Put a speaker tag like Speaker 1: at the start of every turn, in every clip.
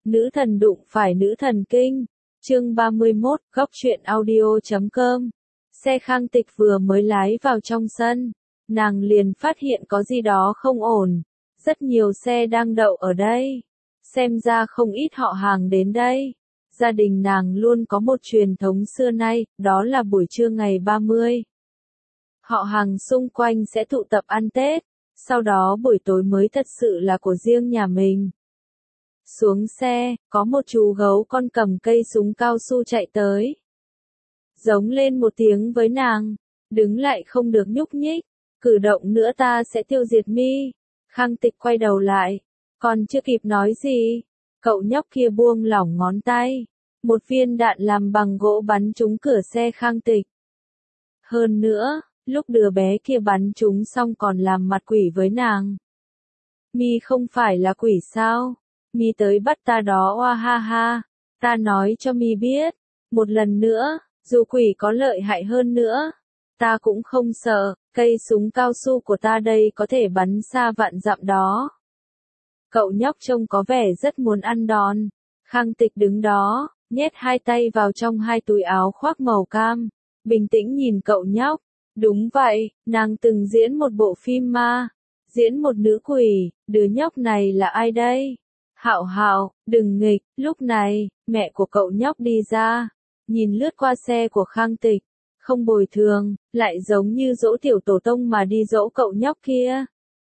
Speaker 1: Nữ thần đụng phải nữ thần kinh. Chương 31, góc truyện audio.com. Xe Khang Tịch vừa mới lái vào trong sân, nàng liền phát hiện có gì đó không ổn. Rất nhiều xe đang đậu ở đây. Xem ra không ít họ hàng đến đây. Gia đình nàng luôn có một truyền thống xưa nay, đó là buổi trưa ngày 30. Họ hàng xung quanh sẽ tụ tập ăn Tết, sau đó buổi tối mới thật sự là của riêng nhà mình. Xuống xe, có một chú gấu con cầm cây súng cao su chạy tới. Giống lên một tiếng với nàng, đứng lại không được nhúc nhích, cử động nữa ta sẽ tiêu diệt mi. Khang Tịch quay đầu lại, còn chưa kịp nói gì, cậu nhóc kia buông lỏng ngón tay, một viên đạn làm bằng gỗ bắn trúng cửa xe Khang Tịch. Hơn nữa, lúc đứa bé kia bắn trúng xong còn làm mặt quỷ với nàng. Mi không phải là quỷ sao? Mi tới bắt ta đó oa ha ha. Ta nói cho Mi biết, một lần nữa, dù quỷ có lợi hại hơn nữa, ta cũng không sợ, cây súng cao su của ta đây có thể bắn xa vạn dặm đó. Cậu nhóc trông có vẻ rất muốn ăn đòn. Khang Tịch đứng đó, nhét hai tay vào trong hai túi áo khoác màu cam, bình tĩnh nhìn cậu nhóc. Đúng vậy, nàng từng diễn một bộ phim ma, diễn một nữ quỷ, đứa nhóc này là ai đây? Hạo Hạo, đừng nghịch. Lúc này, mẹ của cậu nhóc đi ra, nhìn lướt qua xe của Khang Tịch, không bồi thường, lại giống như dỗ tiểu tổ tông mà đi dỗ cậu nhóc kia.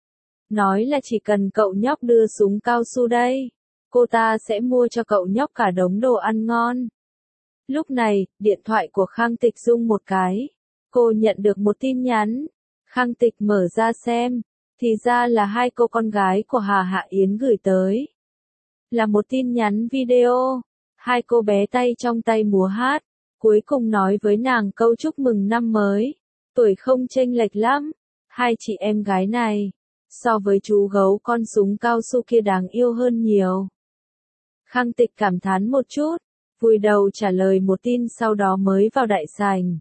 Speaker 1: Nói là chỉ cần cậu nhóc đưa súng cao su đây, cô ta sẽ mua cho cậu nhóc cả đống đồ ăn ngon. Lúc này, điện thoại của Khang Tịch rung một cái. Cô nhận được một tin nhắn. Khang Tịch mở ra xem, thì ra là hai cô con gái của Hà Hạ Yến gửi tới. Là một tin nhắn video, hai cô bé tay trong tay múa hát, cuối cùng nói với nàng câu chúc mừng năm mới, tuổi không chênh lệch lắm. Hai chị em gái này, so với chú gấu con súng cao su kia đáng yêu hơn nhiều. Khang Tịch cảm thán một chút, vùi đầu trả lời một tin sau đó mới vào đại sảnh.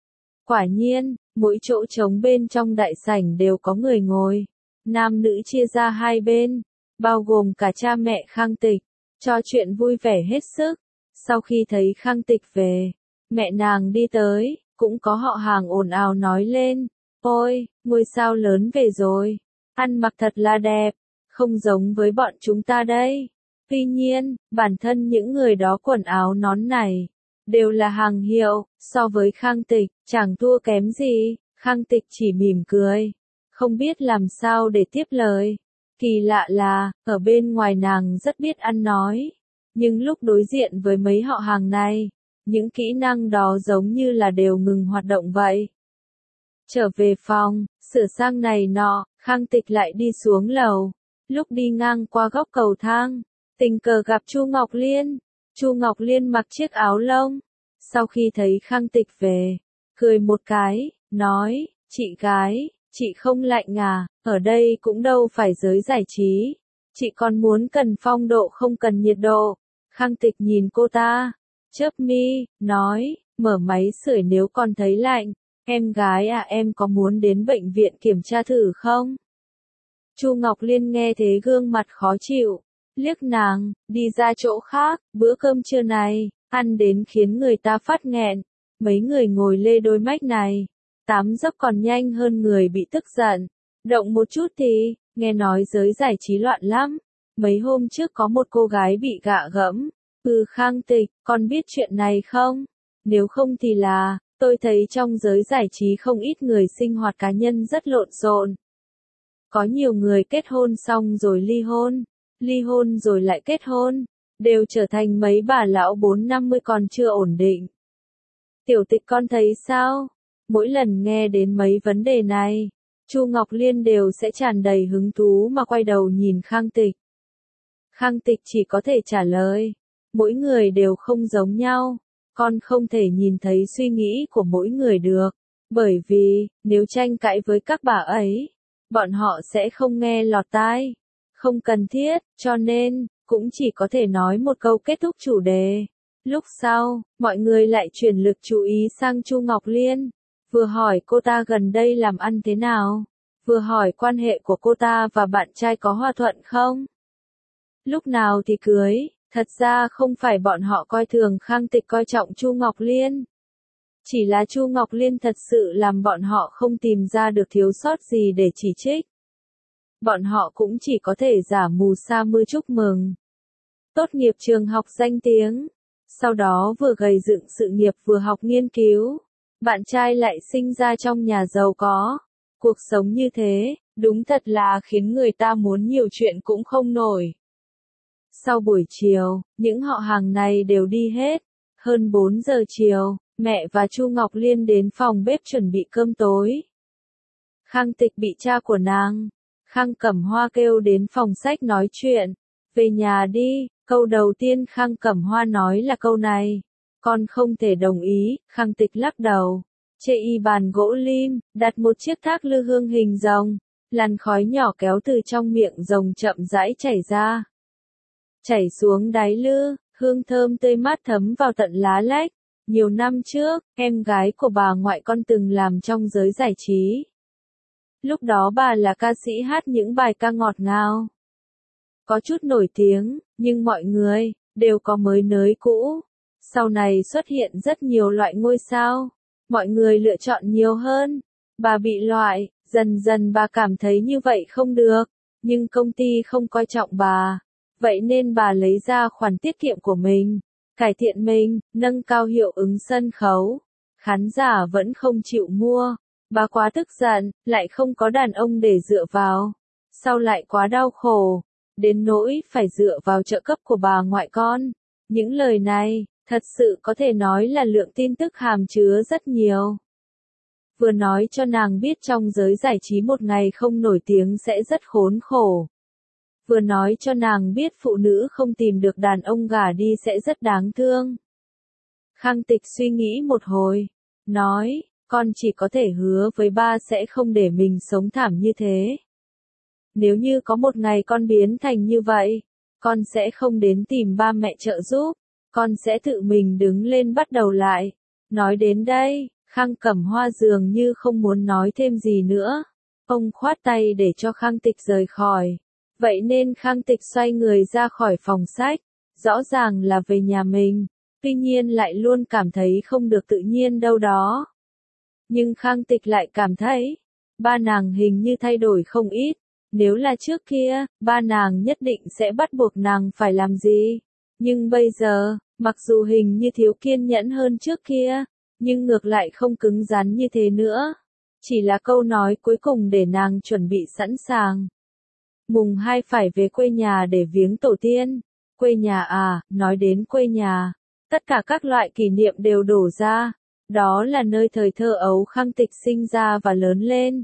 Speaker 1: Quả nhiên, mỗi chỗ trống bên trong đại sảnh đều có người ngồi. Nam nữ chia ra hai bên, bao gồm cả cha mẹ Khang Tịch, trò chuyện vui vẻ hết sức. Sau khi thấy Khang Tịch về, mẹ nàng đi tới, cũng có họ hàng ồn ào nói lên, ôi, ngôi sao lớn về rồi, ăn mặc thật là đẹp, không giống với bọn chúng ta đây. Tuy nhiên, bản thân những người đó quần áo nón này, đều là hàng hiệu, so với Khang Tịch, chẳng thua kém gì. Khang Tịch chỉ mỉm cười, không biết làm sao để tiếp lời. Kỳ lạ là, ở bên ngoài nàng rất biết ăn nói, nhưng lúc đối diện với mấy họ hàng này, những kỹ năng đó giống như là đều ngừng hoạt động vậy. Trở về phòng, sửa sang này nọ, Khang Tịch lại đi xuống lầu. Lúc đi ngang qua góc cầu thang, tình cờ gặp Chu Ngọc Liên. Chu Ngọc Liên mặc chiếc áo lông. Sau khi thấy Khang Tịch về, cười một cái, nói, chị gái, chị không lạnh à, ở đây cũng đâu phải giới giải trí. Chị còn muốn cần phong độ không cần nhiệt độ. Khang Tịch nhìn cô ta, chớp mi, nói, mở máy sưởi nếu còn thấy lạnh. Em gái à, em có muốn đến bệnh viện kiểm tra thử không? Chu Ngọc Liên nghe thế gương mặt khó chịu, liếc nàng, đi ra chỗ khác. Bữa cơm trưa này, ăn đến khiến người ta phát nghẹn. Mấy người ngồi lê đôi mách này, tám dốc còn nhanh hơn người bị tức giận. Động một chút thì, nghe nói giới giải trí loạn lắm. Mấy hôm trước có một cô gái bị gạ gẫm. Khang Tịch, con biết chuyện này không? Nếu không thì là, tôi thấy trong giới giải trí không ít người sinh hoạt cá nhân rất lộn xộn. Có nhiều người kết hôn xong rồi ly hôn rồi lại kết hôn, đều trở thành mấy bà lão 40-50 còn chưa ổn định. Tiểu Tịch con thấy sao? Mỗi lần nghe đến mấy vấn đề này, Chu Ngọc Liên đều sẽ tràn đầy hứng thú mà quay đầu nhìn Khang Tịch. Khang Tịch chỉ có thể trả lời, mỗi người đều không giống nhau, con không thể nhìn thấy suy nghĩ của mỗi người được, bởi vì, nếu tranh cãi với các bà ấy, bọn họ sẽ không nghe lọt tai, không cần thiết, cho nên, cũng chỉ có thể nói một câu kết thúc chủ đề. Lúc sau, mọi người lại chuyển lực chú ý sang Chu Ngọc Liên, vừa hỏi cô ta gần đây làm ăn thế nào, vừa hỏi quan hệ của cô ta và bạn trai có hòa thuận không, lúc nào thì cưới, Thật ra không phải bọn họ coi thường Khang Tịch coi trọng Chu Ngọc Liên. Chỉ là Chu Ngọc Liên thật sự làm bọn họ không tìm ra được thiếu sót gì để chỉ trích. Bọn họ cũng chỉ có thể giả mù sa mưa chúc mừng. Tốt nghiệp trường học danh tiếng. Sau đó vừa gầy dựng sự nghiệp vừa học nghiên cứu. Bạn trai lại sinh ra trong nhà giàu có. Cuộc sống như thế, đúng thật là khiến người ta muốn nhiều chuyện cũng không nổi. Sau buổi chiều, những họ hàng này đều đi hết. Hơn 4 giờ chiều, mẹ và Chu Ngọc Liên đến phòng bếp chuẩn bị cơm tối. Khang Tịch bị cha của nàng, Khang Cẩm Hoa kêu đến phòng sách nói chuyện. Về nhà đi, câu đầu tiên Khang Cẩm Hoa nói là câu này. Con không thể đồng ý, Khang Tịch lắc đầu. Chê y bàn gỗ lim, đặt một chiếc thác lư hương hình rồng. Làn khói nhỏ kéo từ trong miệng rồng chậm rãi chảy ra. Chảy xuống đáy lư, hương thơm tươi mát thấm vào tận lá lách. Nhiều năm trước, em gái của bà ngoại con từng làm trong giới giải trí. Lúc đó bà là ca sĩ hát những bài ca ngọt ngào. Có chút nổi tiếng, nhưng mọi người đều có mới nới cũ. Sau này xuất hiện rất nhiều loại ngôi sao. Mọi người lựa chọn nhiều hơn. Bà bị loại, dần dần bà cảm thấy như vậy không được. Nhưng công ty không coi trọng bà. Vậy nên bà lấy ra khoản tiết kiệm của mình. Cải thiện mình, nâng cao hiệu ứng sân khấu. Khán giả vẫn không chịu mua. Bà quá tức giận, lại không có đàn ông để dựa vào. Sau lại quá đau khổ. Đến nỗi phải dựa vào trợ cấp của bà ngoại con. Những lời này, thật sự có thể nói là lượng tin tức hàm chứa rất nhiều. Vừa nói cho nàng biết trong giới giải trí một ngày không nổi tiếng sẽ rất khốn khổ. Vừa nói cho nàng biết phụ nữ không tìm được đàn ông gả đi sẽ rất đáng thương. Khang Tịch suy nghĩ một hồi, nói, con chỉ có thể hứa với ba sẽ không để mình sống thảm như thế. Nếu như có một ngày con biến thành như vậy, con sẽ không đến tìm ba mẹ trợ giúp, con sẽ tự mình đứng lên bắt đầu lại. Nói đến đây, Khang Cẩm Hoa dường như không muốn nói thêm gì nữa. Ông khoát tay để cho Khang Tịch rời khỏi. Vậy nên Khang Tịch xoay người ra khỏi phòng sách, rõ ràng là về nhà mình, tuy nhiên lại luôn cảm thấy không được tự nhiên đâu đó. Nhưng Khang Tịch lại cảm thấy, ba nàng hình như thay đổi không ít. Nếu là trước kia, ba nàng nhất định sẽ bắt buộc nàng phải làm gì. Nhưng bây giờ, mặc dù hình như thiếu kiên nhẫn hơn trước kia, nhưng ngược lại không cứng rắn như thế nữa. Chỉ là câu nói cuối cùng để nàng chuẩn bị sẵn sàng. Mùng 2 phải về quê nhà để viếng tổ tiên. Quê nhà à, nói đến quê nhà, tất cả các loại kỷ niệm đều đổ ra. Đó là nơi thời thơ ấu Khang Tịch sinh ra và lớn lên.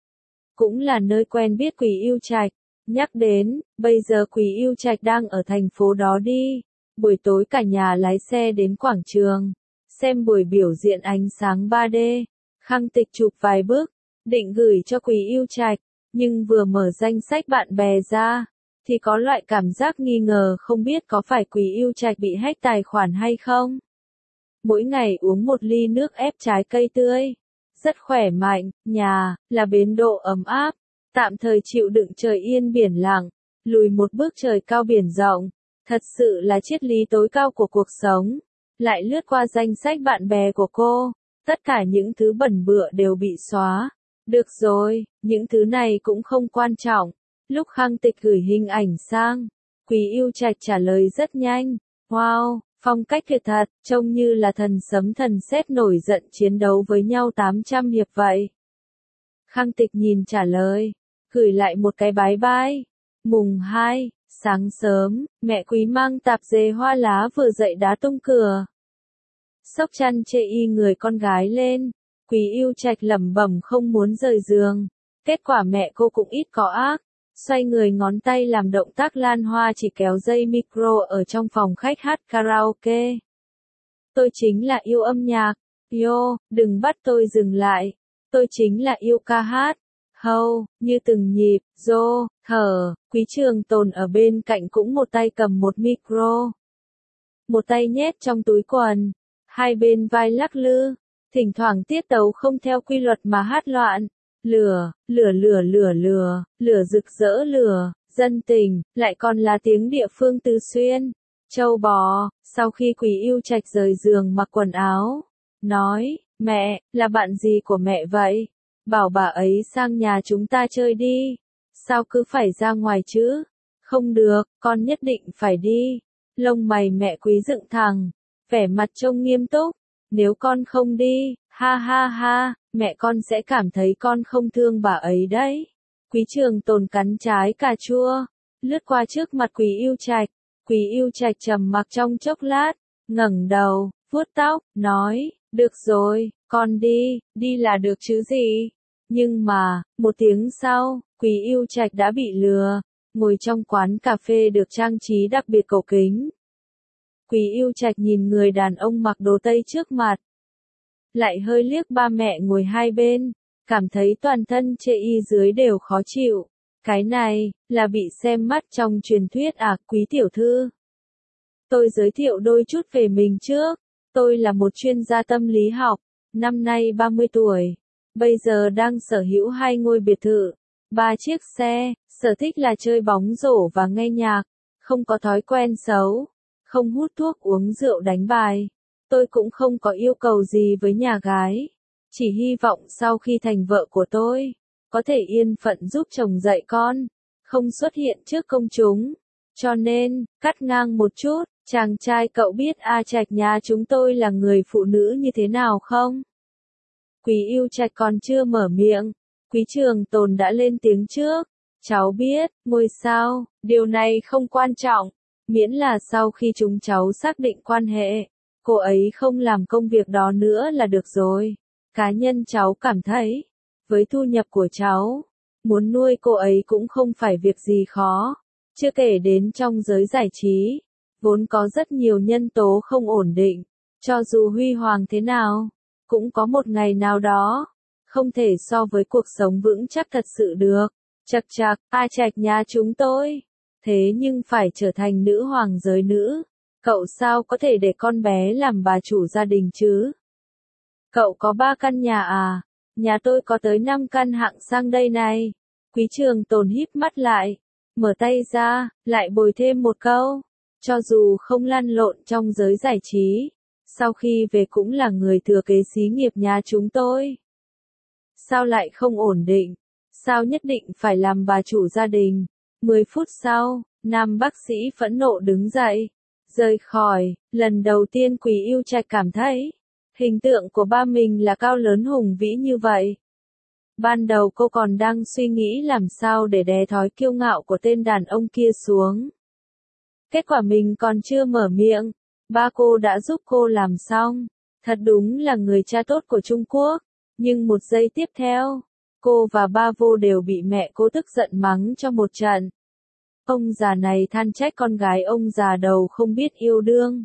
Speaker 1: Cũng là nơi quen biết Quý Yêu Trạch. Nhắc đến, bây giờ Quý Yêu Trạch đang ở thành phố đó đi. Buổi tối cả nhà lái xe đến quảng trường, xem buổi biểu diễn ánh sáng 3D. Khang Tịch chụp vài bức, định gửi cho Quý Yêu Trạch, nhưng vừa mở danh sách bạn bè ra, thì có loại cảm giác nghi ngờ không biết có phải Quý Yêu Trạch bị hack tài khoản hay không. Mỗi ngày uống một ly nước ép trái cây tươi. Rất khỏe mạnh, nhà, là bến độ ấm áp, tạm thời chịu đựng trời yên biển lặng, lùi một bước trời cao biển rộng, thật sự là triết lý tối cao của cuộc sống. Lại lướt qua danh sách bạn bè của cô, tất cả những thứ bẩn bựa đều bị xóa. Được rồi, những thứ này cũng không quan trọng. Lúc Khang Tịch gửi hình ảnh sang, Quý Yêu Trạch trả lời rất nhanh, wow. Phong cách tuyệt thật, trông như là thần sấm thần sét nổi giận chiến đấu với nhau 800 hiệp vậy. Khang Tịch nhìn trả lời, gửi lại một cái bái bai. Mùng 2, sáng sớm, mẹ Quý mang tạp dề hoa lá vừa dậy đá tung cửa. Sốc chăn chê y người con gái lên, Quý Yêu Trạch lẩm bẩm không muốn rời giường. Kết quả mẹ cô cũng ít có ác. Xoay người ngón tay làm động tác lan hoa chỉ kéo dây micro ở trong phòng khách hát karaoke. Tôi chính là yêu âm nhạc. Yo, đừng bắt tôi dừng lại. Tôi chính là yêu ca hát. Hâu, như từng nhịp, dô, thở, Quý Trường Tồn ở bên cạnh cũng một tay cầm một micro. Một tay nhét trong túi quần. Hai bên vai lắc lư. Thỉnh thoảng tiết tấu không theo quy luật mà hát loạn. Lửa, lửa lửa lửa lửa, lửa rực rỡ lửa, dân tình, lại còn là tiếng địa phương Từ Xuyên. Châu bò, sau khi Quý Yêu Trạch rời giường mặc quần áo, nói, mẹ, là bạn gì của mẹ vậy? Bảo bà ấy sang nhà chúng ta chơi đi. Sao cứ phải ra ngoài chứ? Không được, con nhất định phải đi. Lông mày mẹ Quý dựng thẳng, vẻ mặt trông nghiêm túc. Nếu con không đi, ha ha ha, mẹ con sẽ cảm thấy con không thương bà ấy đấy. Quý Trường Tồn cắn trái cà chua, lướt qua trước mặt Quý Yêu Trạch. Quý Yêu Trạch trầm mặc trong chốc lát, ngẩng đầu, vuốt tóc, nói, được rồi, con đi, đi là được chứ gì. Nhưng mà, một tiếng sau, Quý Yêu Trạch đã bị lừa, ngồi trong quán cà phê được trang trí đặc biệt cổ kính. Quý Yêu Trạch nhìn người đàn ông mặc đồ Tây trước mặt, lại hơi liếc ba mẹ ngồi hai bên, cảm thấy toàn thân chê y dưới đều khó chịu. Cái này, là bị xem mắt trong truyền thuyết à, Quý tiểu thư. Tôi giới thiệu đôi chút về mình trước. Tôi là một chuyên gia tâm lý học, năm nay 30 tuổi. Bây giờ đang sở hữu 2 ngôi biệt thự, 3 chiếc xe, sở thích là chơi bóng rổ và nghe nhạc, không có thói quen xấu, không hút thuốc uống rượu đánh bài. Tôi cũng không có yêu cầu gì với nhà gái. Chỉ hy vọng sau khi thành vợ của tôi, có thể yên phận giúp chồng dạy con, không xuất hiện trước công chúng. Cho nên, cắt ngang một chút, chàng trai cậu biết A Trạch nhà chúng tôi là người phụ nữ như thế nào không? Quý Yêu Trạch còn chưa mở miệng, Quý Trường Tồn đã lên tiếng trước. Cháu biết, ngôi sao, điều này không quan trọng, miễn là sau khi chúng cháu xác định quan hệ, cô ấy không làm công việc đó nữa là được rồi. Cá nhân cháu cảm thấy, với thu nhập của cháu, muốn nuôi cô ấy cũng không phải việc gì khó. Chưa kể đến trong giới giải trí, vốn có rất nhiều nhân tố không ổn định, cho dù huy hoàng thế nào, cũng có một ngày nào đó, không thể so với cuộc sống vững chắc thật sự được. Chậc chậc, A Trạch nhà chúng tôi, thế nhưng phải trở thành nữ hoàng giới nữ, cậu sao có thể để con bé làm bà chủ gia đình chứ? Cậu có 3 căn nhà à? Nhà tôi có tới 5 căn hạng sang đây này. Quý Trường Tồn híp mắt lại, mở tay ra, lại bồi thêm một câu. Cho dù không lăn lộn trong giới giải trí, sau khi về cũng là người thừa kế xí nghiệp nhà chúng tôi. Sao lại không ổn định? Sao nhất định phải làm bà chủ gia đình? 10 phút sau, nam bác sĩ phẫn nộ đứng dậy, rời khỏi. Lần đầu tiên Quý Yêu Trạch cảm thấy, hình tượng của ba mình là cao lớn hùng vĩ như vậy. Ban đầu cô còn đang suy nghĩ làm sao để đè thói kiêu ngạo của tên đàn ông kia xuống. Kết quả mình còn chưa mở miệng, ba cô đã giúp cô làm xong. Thật đúng là người cha tốt của Trung Quốc. Nhưng một giây tiếp theo, cô và ba vô đều bị mẹ cô tức giận mắng cho một trận. Ông già này than trách con gái ông già đầu không biết yêu đương.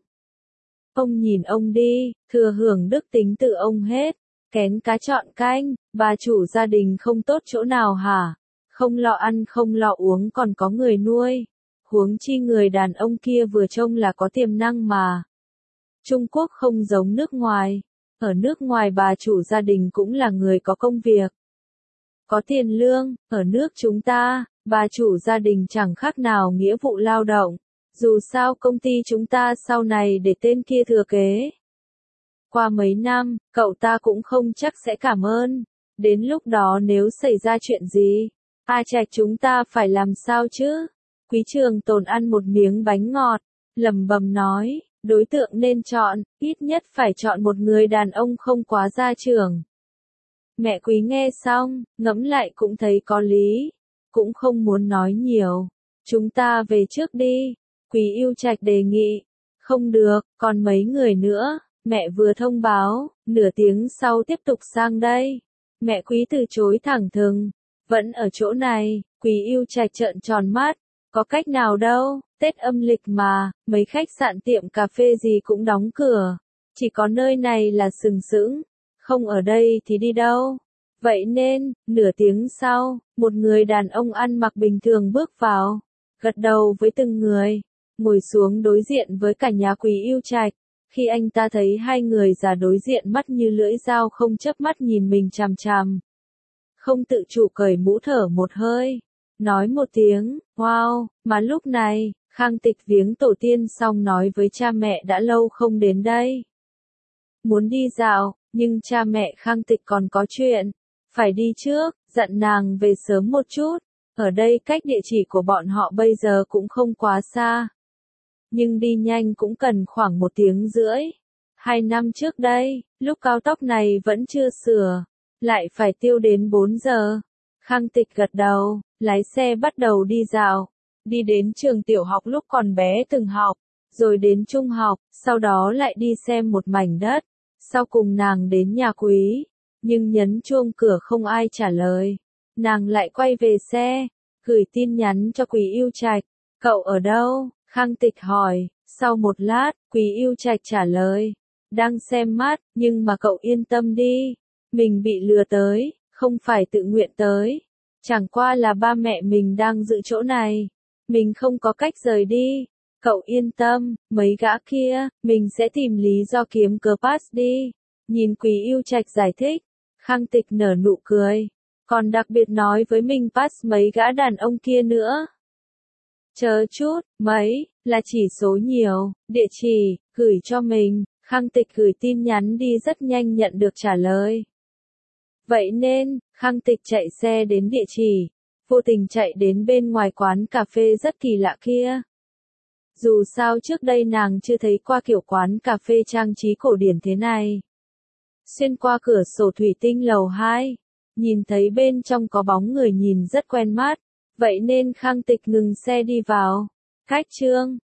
Speaker 1: Ông nhìn ông đi, thừa hưởng đức tính tự ông hết. Kén cá chọn canh, bà chủ gia đình không tốt chỗ nào hả? Không lo ăn không lo uống còn có người nuôi. Huống chi người đàn ông kia vừa trông là có tiềm năng mà. Trung Quốc không giống nước ngoài. Ở nước ngoài bà chủ gia đình cũng là người có công việc, có tiền lương. Ở nước chúng ta, bà chủ gia đình chẳng khác nào nghĩa vụ lao động. Dù sao công ty chúng ta sau này để tên kia thừa kế. Qua mấy năm, cậu ta cũng không chắc sẽ cảm ơn. Đến lúc đó nếu xảy ra chuyện gì, A Trạch chúng ta phải làm sao chứ? Quý Trường Tồn ăn một miếng bánh ngọt, lẩm bẩm nói, đối tượng nên chọn, ít nhất phải chọn một người đàn ông không quá gia trưởng. Mẹ Quý nghe xong, ngẫm lại cũng thấy có lý, cũng không muốn nói nhiều. Chúng ta về trước đi, Quý Yêu Trạch đề nghị. Không được, còn mấy người nữa, mẹ vừa thông báo, nửa tiếng sau tiếp tục sang đây. Mẹ Quý từ chối thẳng thừng, vẫn ở chỗ này. Quý Yêu Trạch trợn tròn mắt, có cách nào đâu, Tết âm lịch mà, mấy khách sạn tiệm cà phê gì cũng đóng cửa, chỉ có nơi này là sừng sững, không ở đây thì đi đâu. Vậy nên, nửa tiếng sau, một người đàn ông ăn mặc bình thường bước vào, gật đầu với từng người, ngồi xuống đối diện với cả nhà Quý Yêu Trạch. Khi anh ta thấy hai người già đối diện mắt như lưỡi dao không chớp mắt nhìn mình chằm chằm, không tự chủ cởi mũ thở một hơi, nói một tiếng, wow, mà lúc này, Khang Tịch viếng tổ tiên xong nói với cha mẹ đã lâu không đến đây. Muốn đi dạo, nhưng cha mẹ Khang Tịch còn có chuyện. Phải đi trước, dặn nàng về sớm một chút. Ở đây cách địa chỉ của bọn họ bây giờ cũng không quá xa. Nhưng đi nhanh cũng cần khoảng 1 tiếng rưỡi. 2 năm trước đây, lúc cao tốc này vẫn chưa sửa, lại phải tiêu đến 4 giờ. Khang Tịch gật đầu, lái xe bắt đầu đi dạo. Đi đến trường tiểu học lúc còn bé từng học, rồi đến trung học, sau đó lại đi xem một mảnh đất. Sau cùng nàng đến nhà Quý, nhưng nhấn chuông cửa không ai trả lời. Nàng lại quay về xe, gửi tin nhắn cho Quý Yêu Trạch. Cậu ở đâu? Khang Tịch hỏi. Sau một lát, Quý Yêu Trạch trả lời. Đang xem mắt, nhưng mà cậu yên tâm đi. Mình bị lừa tới, không phải tự nguyện tới. Chẳng qua là ba mẹ mình đang giữ chỗ này. Mình không có cách rời đi. Cậu yên tâm, mấy gã kia, mình sẽ tìm lý do kiếm cớ pass đi. Nhìn Quý Yêu Trạch giải thích, Khang Tịch nở nụ cười. Còn đặc biệt nói với mình pass mấy gã đàn ông kia nữa. Chờ chút, mấy, là chỉ số nhiều, địa chỉ, gửi cho mình. Khang Tịch gửi tin nhắn đi rất nhanh nhận được trả lời. Vậy nên, Khang Tịch chạy xe đến địa chỉ, vô tình chạy đến bên ngoài quán cà phê rất kỳ lạ kia. Dù sao trước đây nàng chưa thấy qua kiểu quán cà phê trang trí cổ điển thế này. Xuyên qua cửa sổ thủy tinh lầu 2, nhìn thấy bên trong có bóng người nhìn rất quen mắt, vậy nên Khang Tịch ngừng xe đi vào. Khách trương,